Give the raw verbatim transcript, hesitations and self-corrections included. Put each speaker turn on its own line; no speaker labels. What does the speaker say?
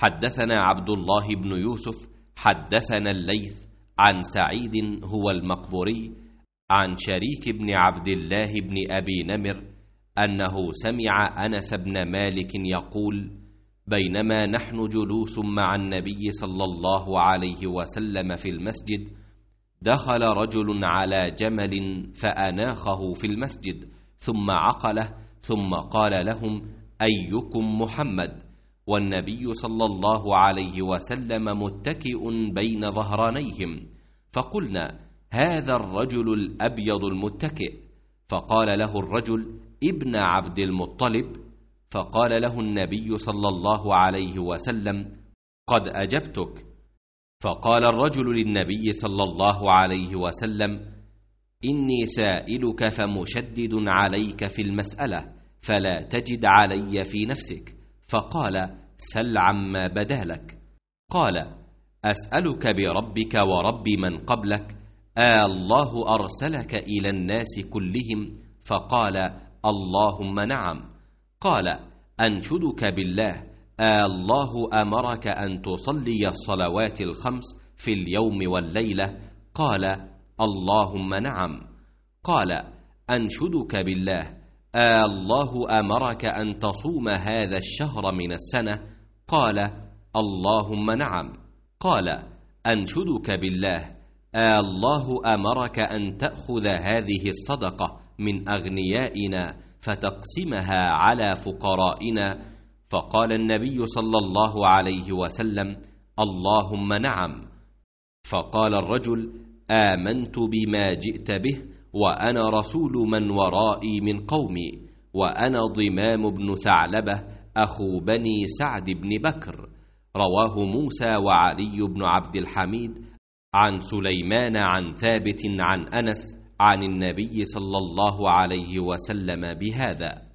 حدثنا عبد الله بن يوسف حدثنا الليث عن سعيد هو المقبوري عن شريك بن عبد الله بن أبي نمر أنه سمع أنس بن مالك يقول: بينما نحن جلوس مع النبي صلى الله عليه وسلم في المسجد، دخل رجل على جمل فأناخه في المسجد، ثم عقله، ثم قال لهم: أيكم محمد؟ والنبي صلى الله عليه وسلم متكئ بين ظهرانيهم، فقلنا: هذا الرجل الأبيض المتكئ. فقال له الرجل: ابن عبد المطلب. فقال له النبي صلى الله عليه وسلم: قد أجبتك. فقال الرجل للنبي صلى الله عليه وسلم: إني سائلك فمشدد عليك في المسألة، فلا تجد علي في نفسك. فقال: سل عما بدا لك. قال: أسألك بربك ورب من قبلك، آه الله أرسلك إلى الناس كلهم؟ فقال: اللهم نعم. قال: أنشدك بالله، آه الله أمرك أن تصلي الصلوات الخمس في اليوم والليلة؟ قال: اللهم نعم. قال: أنشدك بالله، آه الله أمرك أن تصوم هذا الشهر من السنة؟ قال: اللهم نعم. قال: أنشدك بالله، آه الله أمرك أن تأخذ هذه الصدقة من أغنيائنا فتقسمها على فقرائنا؟ فقال النبي صلى الله عليه وسلم: اللهم نعم. فقال الرجل: آمنت بما جئت به، وأنا رسول من ورائي من قومي، وأنا ضمام بن ثعلبة أخو بني سعد بن بكر. رواه موسى وعلي بن عبد الحميد عن سليمان عن ثابت عن أنس عن النبي صلى الله عليه وسلم بهذا.